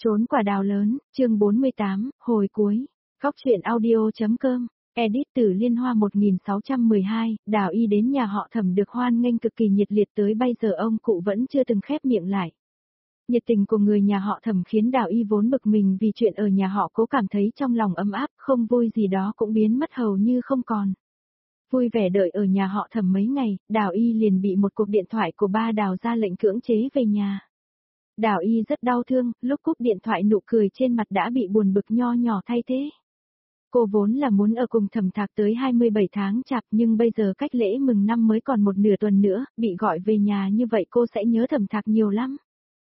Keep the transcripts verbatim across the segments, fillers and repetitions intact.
Trốn quả đào lớn, chương bốn mươi tám, hồi cuối. Góc truyện audio.com, edit từ Liên Hoa một nghìn sáu trăm mười hai, Đào Y đến nhà họ Thẩm được hoan nghênh cực kỳ nhiệt liệt tới bây giờ ông cụ vẫn chưa từng khép miệng lại. Nhiệt tình của người nhà họ Thẩm khiến Đào Y vốn bực mình vì chuyện ở nhà họ Cố cảm thấy trong lòng ấm áp, không vui gì đó cũng biến mất hầu như không còn. Vui vẻ đợi ở nhà họ Thẩm mấy ngày, Đào Y liền bị một cuộc điện thoại của ba Đào ra lệnh cưỡng chế về nhà. Đào Y rất đau thương, lúc cúp điện thoại nụ cười trên mặt đã bị buồn bực nho nhỏ thay thế. Cô vốn là muốn ở cùng Thẩm Thạc tới hai mươi bảy tháng chạp nhưng bây giờ cách lễ mừng năm mới còn một nửa tuần nữa, bị gọi về nhà như vậy cô sẽ nhớ Thẩm Thạc nhiều lắm.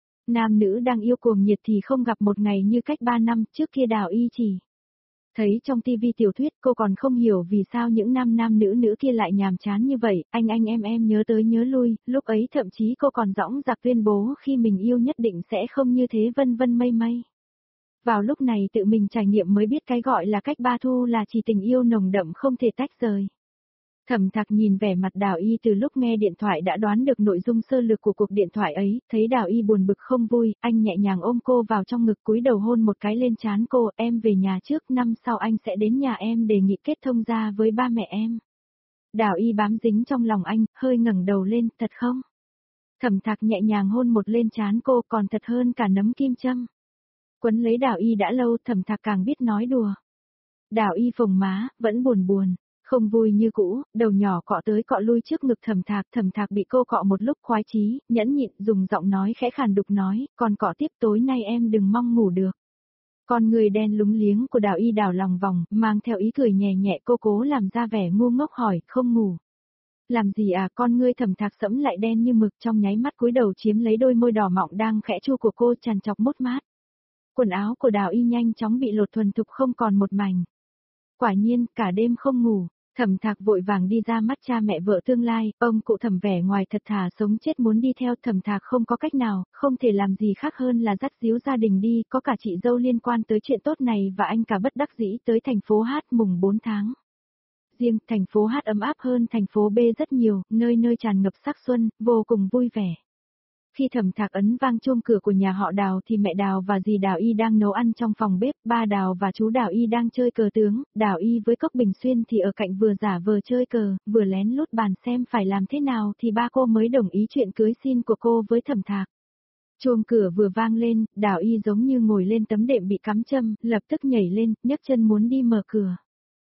Nam nữ đang yêu cuồng nhiệt thì không gặp một ngày như cách ba năm, trước kia Đào Y chỉ thấy trong tivi tiểu thuyết, cô còn không hiểu vì sao những nam nam nữ nữ kia lại nhàm chán như vậy, anh anh em em nhớ tới nhớ lui, lúc ấy thậm chí cô còn dõng dạc tuyên bố khi mình yêu nhất định sẽ không như thế vân vân mây mây. Vào lúc này tự mình trải nghiệm mới biết cái gọi là cách ba thu là chỉ tình yêu nồng đậm không thể tách rời. Thẩm Thạc nhìn vẻ mặt Đào Y từ lúc nghe điện thoại đã đoán được nội dung sơ lược của cuộc điện thoại ấy, thấy Đào Y buồn bực không vui, anh nhẹ nhàng ôm cô vào trong ngực cúi đầu hôn một cái lên trán cô, em về nhà trước, năm sau anh sẽ đến nhà em đề nghị kết thông gia với ba mẹ em. Đào Y bám dính trong lòng anh, hơi ngẩng đầu lên, thật không? Thẩm Thạc nhẹ nhàng hôn một lên trán cô còn thật hơn cả nấm kim châm. Quấn lấy Đào Y đã lâu, Thẩm Thạc càng biết nói đùa. Đào Y phồng má, vẫn buồn buồn. Không vui như cũ, đầu nhỏ cọ tới cọ lui trước ngực Thẩm Thạc, Thẩm Thạc bị cô cọ một lúc khoái chí, nhẫn nhịn, dùng giọng nói khẽ khàn đục nói, còn cọ tiếp tối nay em đừng mong ngủ được. Con người đen lúng liếng của Đào Y đảo lòng vòng, mang theo ý cười nhẹ nhẹ cô cố làm ra vẻ ngu ngốc hỏi, không ngủ. Làm gì à, con ngươi Thẩm Thạc sẫm lại đen như mực trong nháy mắt cúi đầu chiếm lấy đôi môi đỏ mọng đang khẽ chu của cô tràn chọc mốt mát. Quần áo của Đào Y nhanh chóng bị lột thuần thục không còn một mảnh. Quả nhiên, cả đêm không ngủ. Thẩm Thạc vội vàng đi ra mắt cha mẹ vợ tương lai, ông cụ Thẩm vẻ ngoài thật thà sống chết muốn đi theo, Thẩm Thạc không có cách nào, không thể làm gì khác hơn là dắt díu gia đình đi, có cả chị dâu liên quan tới chuyện tốt này và anh cả bất đắc dĩ tới thành phố Hát mùng bốn tháng. Riêng thành phố Hát ấm áp hơn thành phố B rất nhiều, nơi nơi tràn ngập sắc xuân, vô cùng vui vẻ. Khi Thẩm Thạc ấn vang chuông cửa của nhà họ Đào thì mẹ Đào và dì Đào Y đang nấu ăn trong phòng bếp, ba Đào và chú Đào Y đang chơi cờ tướng, Đào Y với Cốc Bình Xuyên thì ở cạnh vừa giả vờ chơi cờ, vừa lén lút bàn xem phải làm thế nào thì ba cô mới đồng ý chuyện cưới xin của cô với Thẩm Thạc. Chuông cửa vừa vang lên, Đào Y giống như ngồi lên tấm đệm bị cắm châm, lập tức nhảy lên, nhấc chân muốn đi mở cửa.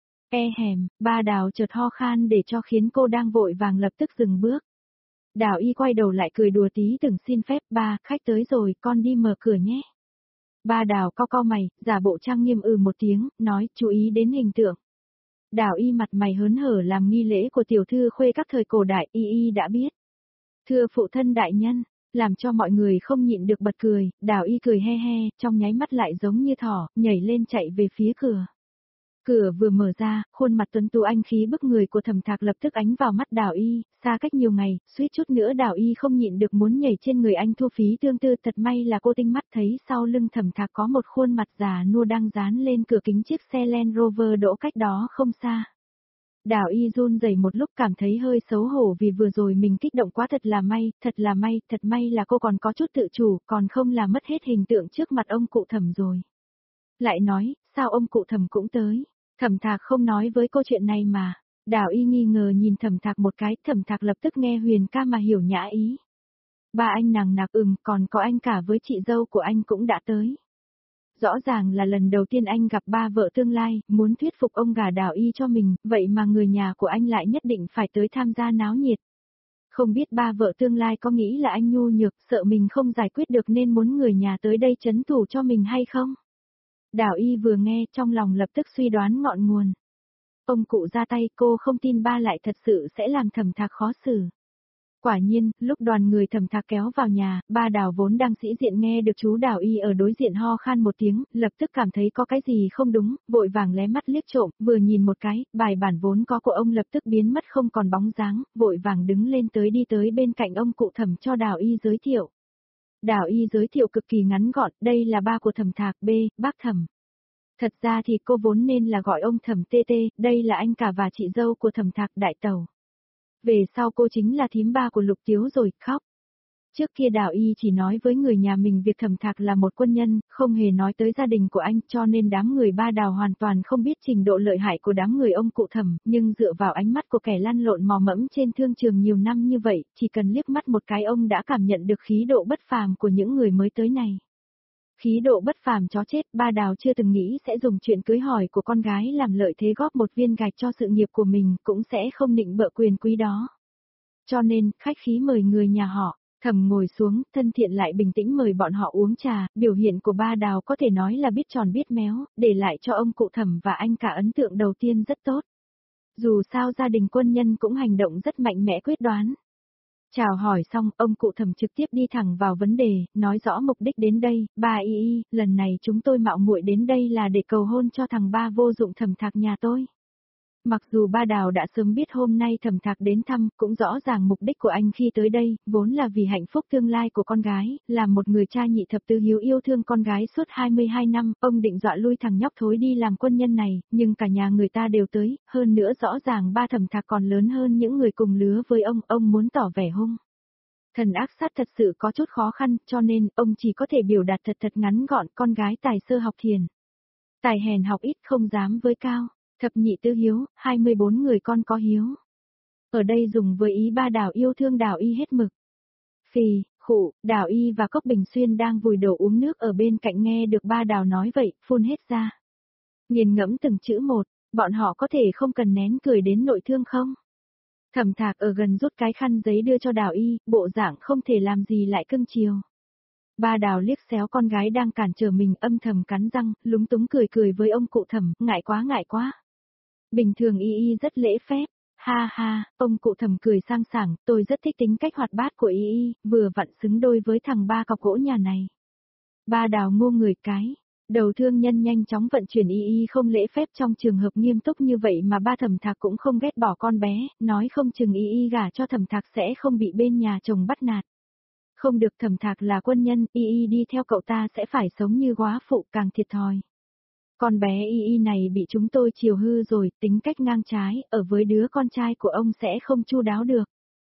E hèm, ba Đào chợt ho khan để cho khiến cô đang vội vàng lập tức dừng bước. Đào Y quay đầu lại cười đùa tí từng xin phép, ba, khách tới rồi, con đi mở cửa nhé. Ba Đào cau cau mày, giả bộ trang nghiêm ừ một tiếng, nói, chú ý đến hình tượng. Đào Y mặt mày hớn hở làm nghi lễ của tiểu thư khuê các thời cổ đại, Y Y đã biết. Thưa phụ thân đại nhân, làm cho mọi người không nhịn được bật cười, Đào Y cười he he, trong nháy mắt lại giống như thỏ, nhảy lên chạy về phía cửa. Cửa vừa mở ra, khuôn mặt tuấn tú anh khí bức người của Thẩm Thạc lập tức ánh vào mắt Đào Y, xa cách nhiều ngày, suýt chút nữa Đào Y không nhịn được muốn nhảy trên người anh thu phí tương tư, thật may là cô tinh mắt thấy sau lưng Thẩm Thạc có một khuôn mặt già nua đang dán lên cửa kính chiếc xe Land Rover đỗ cách đó không xa. Đào Y run rẩy một lúc cảm thấy hơi xấu hổ vì vừa rồi mình kích động quá, thật là may, thật là may, thật may là cô còn có chút tự chủ, còn không là mất hết hình tượng trước mặt ông cụ Thẩm rồi. Lại nói, sao ông cụ Thẩm cũng tới? Thẩm Thạc không nói với cô chuyện này mà. Đào Y nghi ngờ nhìn Thẩm Thạc một cái, Thẩm Thạc lập tức nghe Huyền ca mà hiểu nhã ý. Ba anh nàng nạc ừm, còn có anh cả với chị dâu của anh cũng đã tới. Rõ ràng là lần đầu tiên anh gặp ba vợ tương lai, muốn thuyết phục ông gả Đào Y cho mình, vậy mà người nhà của anh lại nhất định phải tới tham gia náo nhiệt. Không biết ba vợ tương lai có nghĩ là anh nhu nhược, sợ mình không giải quyết được nên muốn người nhà tới đây trấn thủ cho mình hay không? Đào Y vừa nghe trong lòng lập tức suy đoán ngọn nguồn. Ông cụ ra tay, cô không tin ba lại thật sự sẽ làm Thẩm Thạc khó xử. Quả nhiên, lúc đoàn người Thẩm Thạc kéo vào nhà, ba Đào vốn đang sĩ diện nghe được chú Đào Y ở đối diện ho khan một tiếng, lập tức cảm thấy có cái gì không đúng, vội vàng lé mắt liếc trộm, vừa nhìn một cái, bài bản vốn có của ông lập tức biến mất không còn bóng dáng, vội vàng đứng lên tới đi tới bên cạnh ông cụ Thẩm cho Đào Y giới thiệu. Đào Y giới thiệu cực kỳ ngắn gọn, đây là ba của Thẩm Thạc, B, bác Thẩm. Thật ra thì cô vốn nên là gọi ông Thẩm tê tê, đây là anh cả và chị dâu của Thẩm Thạc, đại tẩu. Về sau cô chính là thím ba của Lục Tiếu rồi, khóc. Trước kia Đào Y chỉ nói với người nhà mình việc Thẩm Thạc là một quân nhân, không hề nói tới gia đình của anh, cho nên đám người ba Đào hoàn toàn không biết trình độ lợi hại của đám người ông cụ Thẩm, nhưng dựa vào ánh mắt của kẻ lăn lộn mò mẫm trên thương trường nhiều năm như vậy, chỉ cần liếc mắt một cái ông đã cảm nhận được khí độ bất phàm của những người mới tới này. Khí độ bất phàm chó chết, ba Đào chưa từng nghĩ sẽ dùng chuyện cưới hỏi của con gái làm lợi thế góp một viên gạch cho sự nghiệp của mình, cũng sẽ không nịnh bợ quyền quý đó. Cho nên, khách khí mời người nhà họ. Thẩm ngồi xuống, thân thiện lại bình tĩnh mời bọn họ uống trà, biểu hiện của ba Đào có thể nói là biết tròn biết méo, để lại cho ông cụ Thẩm và anh cả ấn tượng đầu tiên rất tốt. Dù sao gia đình quân nhân cũng hành động rất mạnh mẽ quyết đoán. Chào hỏi xong, ông cụ Thẩm trực tiếp đi thẳng vào vấn đề, nói rõ mục đích đến đây, ba Y Y, lần này chúng tôi mạo muội đến đây là để cầu hôn cho thằng ba vô dụng Thẩm Thạc nhà tôi. Mặc dù ba Đào đã sớm biết hôm nay Thẩm Thạc đến thăm, cũng rõ ràng mục đích của anh khi tới đây, vốn là vì hạnh phúc tương lai của con gái, là một người cha nhị thập tứ hiếu yêu thương con gái suốt hai mươi hai năm, ông định dọa lui thằng nhóc thối đi làm quân nhân này, nhưng cả nhà người ta đều tới, hơn nữa rõ ràng ba Thẩm Thạc còn lớn hơn những người cùng lứa với ông, ông muốn tỏ vẻ hung. Thần ác sát thật sự có chút khó khăn, cho nên ông chỉ có thể biểu đạt thật thật ngắn gọn con gái tài sơ học thiền. Tài hèn học ít không dám với cao. Thập nhị tứ hiếu, hai mươi bốn người con có hiếu. Ở đây dùng với ý ba Đào yêu thương Đào Y hết mực. Phì, khụ, Đào Y và Cốc Bình Xuyên đang vùi đầu uống nước ở bên cạnh nghe được ba Đào nói vậy, phun hết ra. Nghiền ngẫm từng chữ một, bọn họ có thể không cần nén cười đến nội thương không? Thẩm Thạc ở gần rút cái khăn giấy đưa cho Đào Y, bộ dạng không thể làm gì lại cưng chiều. Ba Đào liếc xéo con gái đang cản trở mình âm thầm cắn răng, lúng túng cười cười với ông cụ Thẩm, ngại quá ngại quá. Bình thường Y Y rất lễ phép, ha ha, ông cụ Thẩm cười sang sảng, tôi rất thích tính cách hoạt bát của Y Y, vừa vặn xứng đôi với thằng ba cọc gỗ nhà này. Ba Đào ngô người cái, đầu thương nhân nhanh chóng vận chuyển Y Y không lễ phép trong trường hợp nghiêm túc như vậy mà ba Thẩm Thạc cũng không ghét bỏ con bé, nói không chừng Y Y gả cho Thẩm Thạc sẽ không bị bên nhà chồng bắt nạt. Không được, Thẩm Thạc là quân nhân, Y Y đi theo cậu ta sẽ phải sống như góa phụ càng thiệt thòi. Con bé Y Y này bị chúng tôi chiều hư rồi, tính cách ngang trái, ở với đứa con trai của ông sẽ không chu đáo được.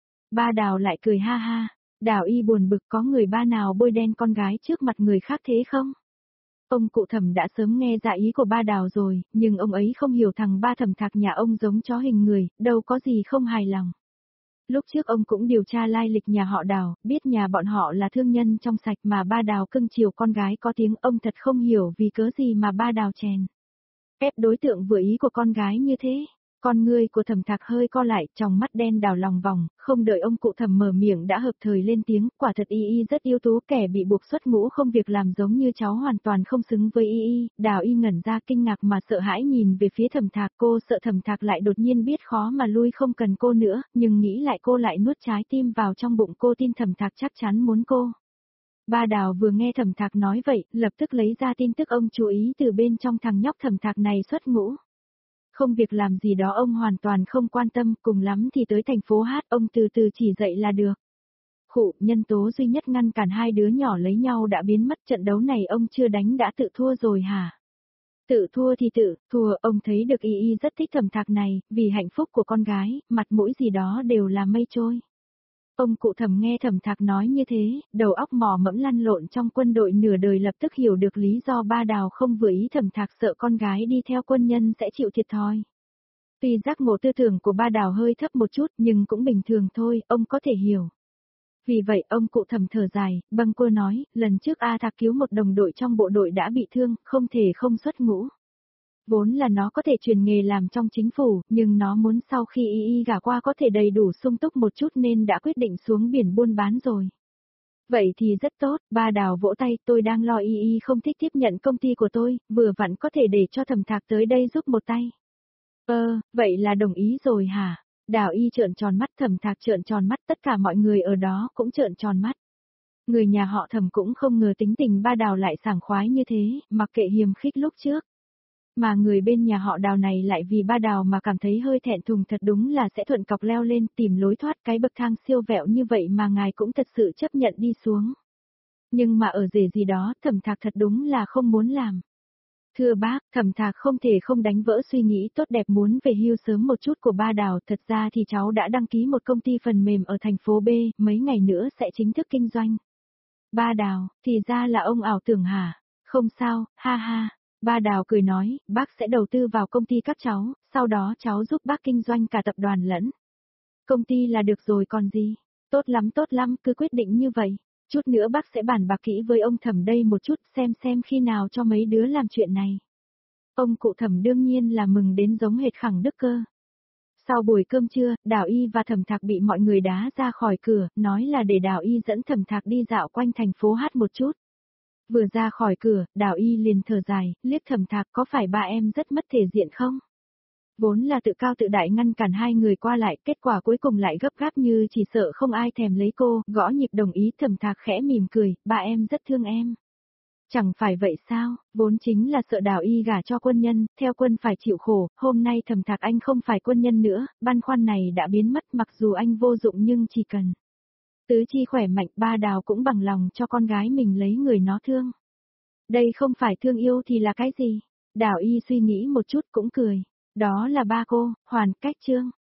Ba Đào lại cười ha ha, Đào Y buồn bực có người ba nào bôi đen con gái trước mặt người khác thế không? Ông cụ Thẩm đã sớm nghe dạ ý của ba Đào rồi, nhưng ông ấy không hiểu thằng ba Thẩm Thạc nhà ông giống chó hình người, đâu có gì không hài lòng. Lúc trước ông cũng điều tra lai lịch nhà họ Đào, biết nhà bọn họ là thương nhân trong sạch mà ba Đào cưng chiều con gái có tiếng, ông thật không hiểu vì cớ gì mà ba Đào chèn ép đối tượng vừa ý của con gái như thế. Con ngươi của Thẩm Thạc hơi co lại, tròng mắt đen đào lòng vòng, không đợi ông cụ Thẩm mở miệng đã hợp thời lên tiếng, quả thật Y Y rất ưu tú, kẻ bị buộc xuất ngũ không việc làm giống như cháu hoàn toàn không xứng với Y Y. Đào Y ngẩn ra kinh ngạc mà sợ hãi nhìn về phía Thẩm Thạc, cô sợ Thẩm Thạc lại đột nhiên biết khó mà lui không cần cô nữa, nhưng nghĩ lại cô lại nuốt trái tim vào trong bụng, cô tin Thẩm Thạc chắc chắn muốn cô. Ba Đào vừa nghe Thẩm Thạc nói vậy, lập tức lấy ra tin tức ông chú ý từ bên trong thằng nhóc Thẩm Thạc này xuất ngũ. Không việc làm gì đó ông hoàn toàn không quan tâm, cùng lắm thì tới thành phố hát, ông từ từ chỉ dạy là được. Khụ, nhân tố duy nhất ngăn cản hai đứa nhỏ lấy nhau đã biến mất, trận đấu này ông chưa đánh đã tự thua rồi hả? Tự thua thì tự, thua, ông thấy được Y Y rất thích Thẩm Thạc này, vì hạnh phúc của con gái, mặt mũi gì đó đều là mây trôi. Ông cụ Thẩm nghe Thẩm Thạc nói như thế, đầu óc mò mẫm lăn lộn trong quân đội nửa đời lập tức hiểu được lý do ba Đào không vừa ý Thẩm Thạc, sợ con gái đi theo quân nhân sẽ chịu thiệt thòi. Tuy giác ngộ tư tưởng của ba Đào hơi thấp một chút nhưng cũng bình thường thôi, ông có thể hiểu. Vì vậy ông cụ Thẩm thở dài, bâng quơ nói, lần trước A Thạc cứu một đồng đội trong bộ đội đã bị thương, không thể không xuất ngũ. Vốn là nó có thể truyền nghề làm trong chính phủ, nhưng nó muốn sau khi Y Y gả qua có thể đầy đủ sung túc một chút nên đã quyết định xuống biển buôn bán rồi. Vậy thì rất tốt, ba Đào vỗ tay, tôi đang lo Y Y không thích tiếp nhận công ty của tôi, vừa vặn có thể để cho Thẩm Thạc tới đây giúp một tay. Ơ, vậy là đồng ý rồi hả? Đào Y trợn tròn mắt, Thẩm Thạc trợn tròn mắt, tất cả mọi người ở đó cũng trợn tròn mắt. Người nhà họ Thẩm cũng không ngờ tính tình ba Đào lại sảng khoái như thế, mặc kệ hiềm khích lúc trước. Mà người bên nhà họ Đào này lại vì ba Đào mà cảm thấy hơi thẹn thùng, thật đúng là sẽ thuận cọc leo lên tìm lối thoát, cái bậc thang siêu vẹo như vậy mà ngài cũng thật sự chấp nhận đi xuống. Nhưng mà ở rể gì đó, Thẩm Thạc thật đúng là không muốn làm. Thưa bác, Thẩm Thạc không thể không đánh vỡ suy nghĩ tốt đẹp muốn về hưu sớm một chút của ba Đào, thật ra thì cháu đã đăng ký một công ty phần mềm ở thành phố B, mấy ngày nữa sẽ chính thức kinh doanh. Ba Đào, thì ra là ông ảo tưởng hả? Không sao, ha ha. Ba Đào cười nói, bác sẽ đầu tư vào công ty các cháu, sau đó cháu giúp bác kinh doanh cả tập đoàn lẫn công ty là được rồi còn gì. Tốt lắm tốt lắm, cứ quyết định như vậy. Chút nữa bác sẽ bàn bạc kỹ với ông Thẩm đây một chút xem xem khi nào cho mấy đứa làm chuyện này. Ông cụ Thẩm đương nhiên là mừng đến giống hệt khẳng đức cơ. Sau buổi cơm trưa, Đào Y và Thẩm Thạc bị mọi người đá ra khỏi cửa, nói là để Đào Y dẫn Thẩm Thạc đi dạo quanh thành phố hát một chút. Vừa ra khỏi cửa, Đào Y liền thở dài, liếc Thẩm Thạc có phải ba em rất mất thể diện không? Vốn là tự cao tự đại ngăn cản hai người qua lại, kết quả cuối cùng lại gấp gáp như chỉ sợ không ai thèm lấy cô, gõ nhịp đồng ý. Thẩm Thạc khẽ mỉm cười, ba em rất thương em. Chẳng phải vậy sao, vốn chính là sợ Đào Y gả cho quân nhân, theo quân phải chịu khổ, hôm nay Thẩm Thạc anh không phải quân nhân nữa, băn khoăn này đã biến mất, mặc dù anh vô dụng nhưng chỉ cần tứ chi khỏe mạnh, ba Đào cũng bằng lòng cho con gái mình lấy người nó thương. Đây không phải thương yêu thì là cái gì? Đào Y suy nghĩ một chút cũng cười. Đó là ba cô, Hoàn, Cách Trương.